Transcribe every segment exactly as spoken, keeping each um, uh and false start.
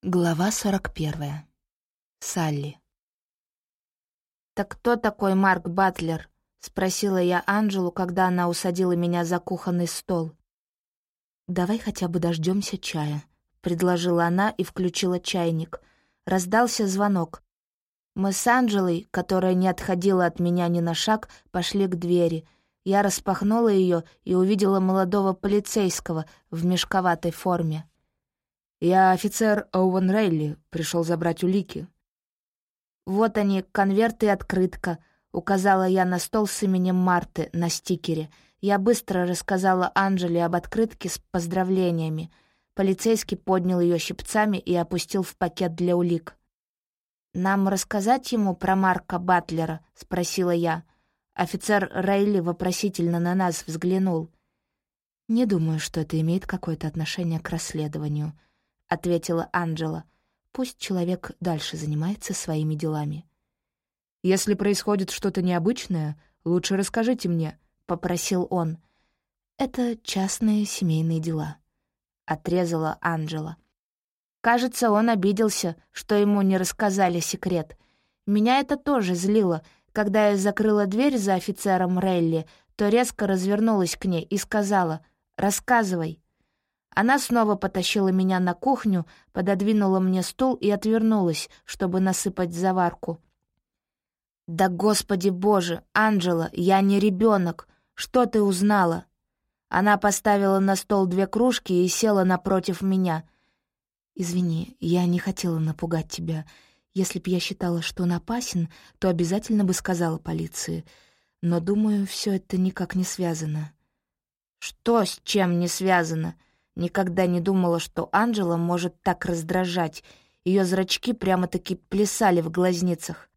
Глава сорок первая. Салли. «Так кто такой Марк Батлер?» — спросила я Анджелу, когда она усадила меня за кухонный стол. «Давай хотя бы дождемся чая», — предложила она и включила чайник. Раздался звонок. Мы с Анджелой, которая не отходила от меня ни на шаг, пошли к двери. Я распахнула ее и увидела молодого полицейского в мешковатой форме. «Я офицер Оуэн Рейли, пришел забрать улики». «Вот они, конверт и открытка», — указала я на стол с именем Марты на стикере. Я быстро рассказала Анджеле об открытке с поздравлениями. Полицейский поднял ее щипцами и опустил в пакет для улик. «Нам рассказать ему про Марка Батлера?» — спросила я. Офицер Рейли вопросительно на нас взглянул. «Не думаю, что это имеет какое-то отношение к расследованию», — ответила Анджела. «Пусть человек дальше занимается своими делами». «Если происходит что-то необычное, лучше расскажите мне», — попросил он. «Это частные семейные дела», — отрезала Анджела. Кажется, он обиделся, что ему не рассказали секрет. Меня это тоже злило. Когда я закрыла дверь за офицером Рейли, то резко развернулась к ней и сказала: «Рассказывай». Она снова потащила меня на кухню, пододвинула мне стул и отвернулась, чтобы насыпать заварку. «Да господи боже, Анджела, я не ребенок. Что ты узнала?» Она поставила на стол две кружки и села напротив меня. «Извини, я не хотела напугать тебя. Если б я считала, что он опасен, то обязательно бы сказала полиции. Но, думаю, все это никак не связано». «Что с чем не связано?» Никогда не думала, что Анджела может так раздражать. Ее зрачки прямо-таки плясали в глазницах.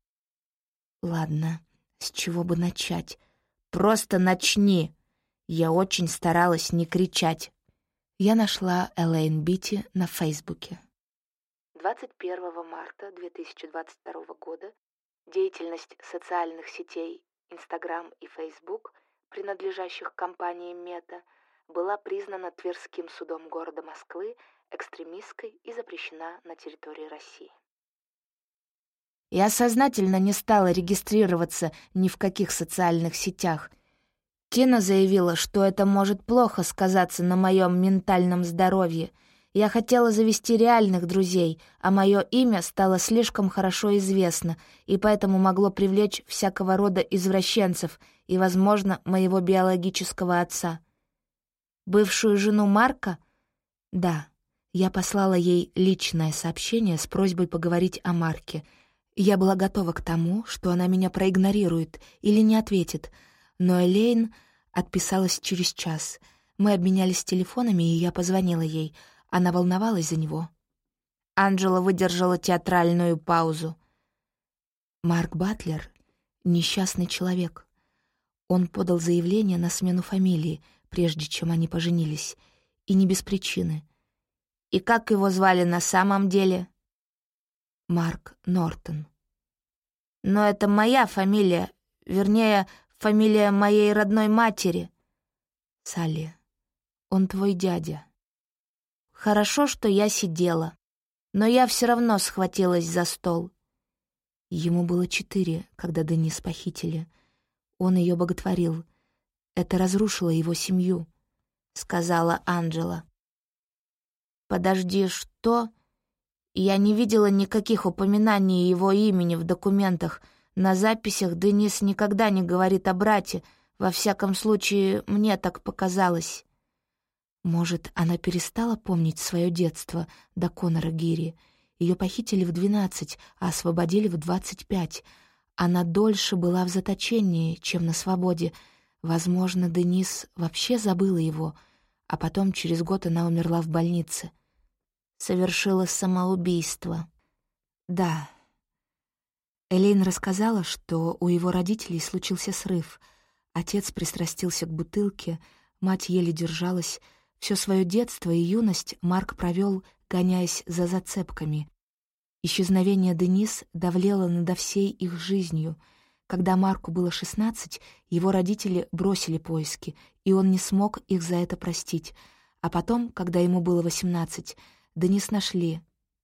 «Ладно, с чего бы начать?» «Просто начни!» Я очень старалась не кричать. Я нашла Элейн Битти на Фейсбуке. двадцать первого марта две тысячи двадцать второго года деятельность социальных сетей Instagram и Facebook, принадлежащих компании Мета, была признана Тверским судом города Москвы экстремистской и запрещена на территории России. Я сознательно не стала регистрироваться ни в каких социальных сетях. Тина заявила, что это может плохо сказаться на моем ментальном здоровье. Я хотела завести реальных друзей, а мое имя стало слишком хорошо известно, и поэтому могло привлечь всякого рода извращенцев и, возможно, моего биологического отца. Бывшую жену Марка? Да, я послала ей личное сообщение с просьбой поговорить о Марке. Я была готова к тому, что она меня проигнорирует или не ответит, но Элейн отписалась через час. Мы обменялись телефонами, и я позвонила ей. Она волновалась за него. Анджела выдержала театральную паузу. Марк Батлер — несчастный человек. Он подал заявление на смену фамилии, прежде чем они поженились, и не без причины. И как его звали на самом деле? Марк Нортон. Но это моя фамилия, вернее, фамилия моей родной матери. Салли, он твой дядя. Хорошо, что я сидела, но я все равно схватилась за стол. Ему было четыре, когда Денис похитили. Он ее боготворил. Это разрушило его семью, — сказала Анджела. «Подожди, что? Я не видела никаких упоминаний его имени в документах. На записях Денис никогда не говорит о брате. Во всяком случае, мне так показалось». Может, она перестала помнить свое детство до Конора Гири. Ее похитили в двенадцать, а освободили в двадцать пять. Она дольше была в заточении, чем на свободе. Возможно, Денис вообще забыла его, а потом через год она умерла в больнице. Совершила самоубийство. Да. Элейн рассказала, что у его родителей случился срыв. Отец пристрастился к бутылке, мать еле держалась. Все свое детство и юность Марк провел, гоняясь за зацепками. Исчезновение Денис давлело над всей их жизнью. Когда Марку было шестнадцать, его родители бросили поиски, и он не смог их за это простить. А потом, когда ему было восемнадцать, Денис нашли.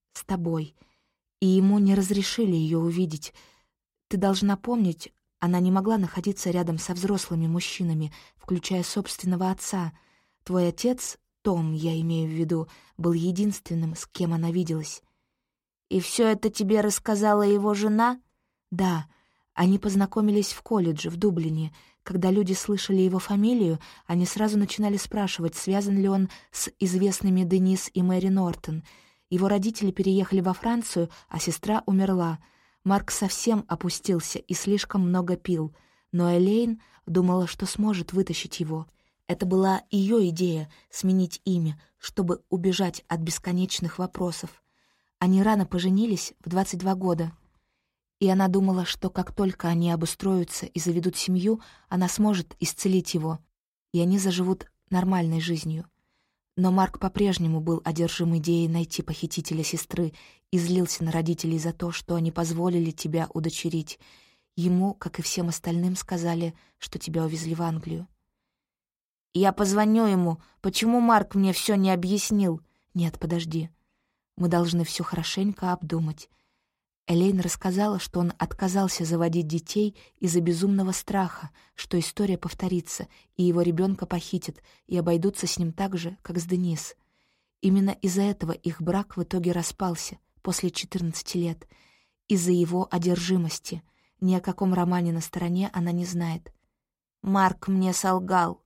с тобой, и ему не разрешили ее увидеть. Ты должна помнить, она не могла находиться рядом со взрослыми мужчинами, включая собственного отца. Твой отец, Том, я имею в виду, был единственным, с кем она виделась». «И все это тебе рассказала его жена?» «Да, они познакомились в колледже в Дублине. Когда люди слышали его фамилию, они сразу начинали спрашивать, связан ли он с известными Денис и Мэри Нортон. Его родители переехали во Францию, а сестра умерла. Марк совсем опустился и слишком много пил, но Элейн думала, что сможет вытащить его. Это была ее идея — сменить имя, чтобы убежать от бесконечных вопросов. Они рано поженились, в двадцать два года. И она думала, что как только они обустроятся и заведут семью, она сможет исцелить его, и они заживут нормальной жизнью. Но Марк по-прежнему был одержим идеей найти похитителя сестры и злился на родителей за то, что они позволили тебя удочерить. Ему, как и всем остальным, сказали, что тебя увезли в Англию. «Я позвоню ему. Почему Марк мне все не объяснил?» «Нет, подожди. Мы должны все хорошенько обдумать». Элейн рассказала, что он отказался заводить детей из-за безумного страха, что история повторится, и его ребенка похитят, и обойдутся с ним так же, как с Денис. Именно из-за этого их брак в итоге распался после четырнадцати лет. Из-за его одержимости. Ни о каком романе на стороне она не знает. «Марк мне солгал».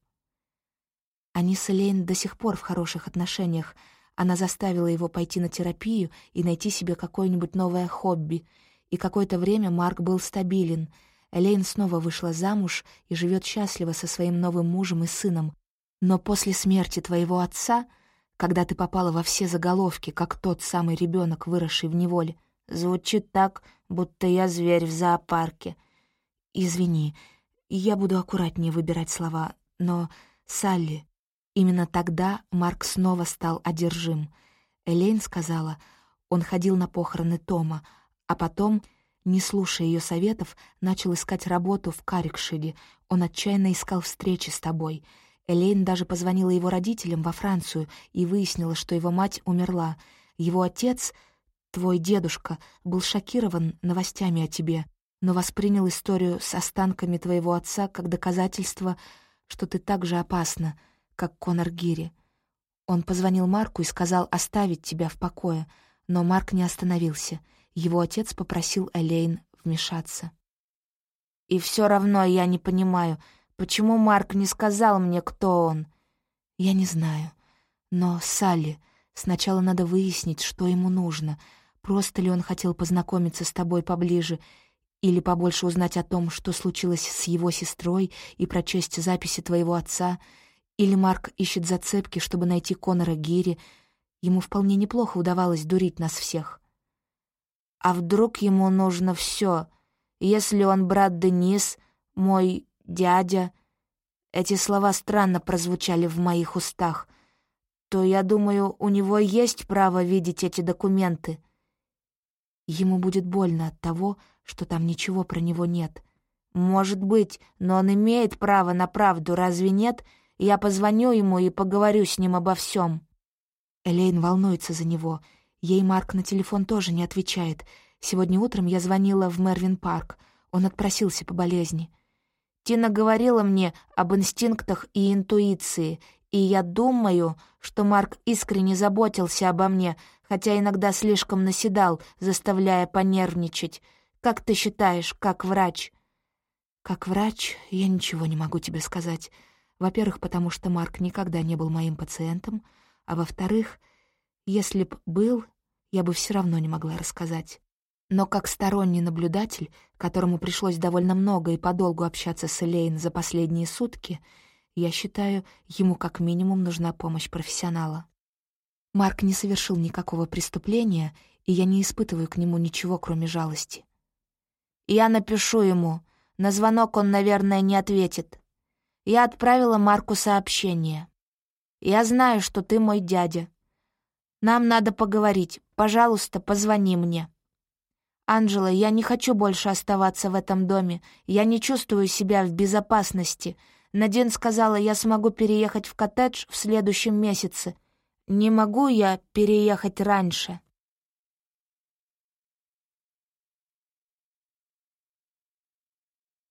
Они с Элейн до сих пор в хороших отношениях. Она заставила его пойти на терапию и найти себе какое-нибудь новое хобби. И какое-то время Марк был стабилен. Элейн снова вышла замуж и живет счастливо со своим новым мужем и сыном. Но после смерти твоего отца, когда ты попала во все заголовки, как тот самый ребенок, выросший в неволе, звучит так, будто я зверь в зоопарке. Извини, я буду аккуратнее выбирать слова, но, Салли... Именно тогда Марк снова стал одержим. Элейн сказала, он ходил на похороны Тома, а потом, не слушая ее советов, начал искать работу в Каррикшире. Он отчаянно искал встречи с тобой. Элейн даже позвонила его родителям во Францию и выяснила, что его мать умерла. Его отец, твой дедушка, был шокирован новостями о тебе, но воспринял историю с останками твоего отца как доказательство, что ты так же опасна, как Конор Гири. Он позвонил Марку и сказал оставить тебя в покое, но Марк не остановился. Его отец попросил Элейн вмешаться. «И все равно я не понимаю, почему Марк не сказал мне, кто он?» «Я не знаю. Но, Салли, сначала надо выяснить, что ему нужно. Просто ли он хотел познакомиться с тобой поближе или побольше узнать о том, что случилось с его сестрой, и прочесть записи твоего отца. Или Марк ищет зацепки, чтобы найти Конора Гири. Ему вполне неплохо удавалось дурить нас всех». «А вдруг ему нужно все? Если он брат Денис, мой дядя...» Эти слова странно прозвучали в моих устах. «То, я думаю, у него есть право видеть эти документы». «Ему будет больно от того, что там ничего про него нет». «Может быть, но он имеет право на правду, разве нет? Я позвоню ему и поговорю с ним обо всем». Элейн волнуется за него. Ей Марк на телефон тоже не отвечает. Сегодня утром я звонила в Мервин-парк. Он отпросился по болезни. Тина говорила мне об инстинктах и интуиции, и я думаю, что Марк искренне заботился обо мне, хотя иногда слишком наседал, заставляя понервничать. Как ты считаешь, как врач? Как врач я ничего не могу тебе сказать. Во-первых, потому что Марк никогда не был моим пациентом, а во-вторых, если б был, я бы все равно не могла рассказать. Но как сторонний наблюдатель, которому пришлось довольно много и подолгу общаться с Элейн за последние сутки, я считаю, ему как минимум нужна помощь профессионала. Марк не совершил никакого преступления, и я не испытываю к нему ничего, кроме жалости. Я напишу ему. На звонок он, наверное, не ответит. Я отправила Марку сообщение. «Я знаю, что ты мой дядя. Нам надо поговорить. Пожалуйста, позвони мне. Анджела, я не хочу больше оставаться в этом доме. Я не чувствую себя в безопасности. Надин сказала, я смогу переехать в коттедж в следующем месяце. Не могу я переехать раньше?»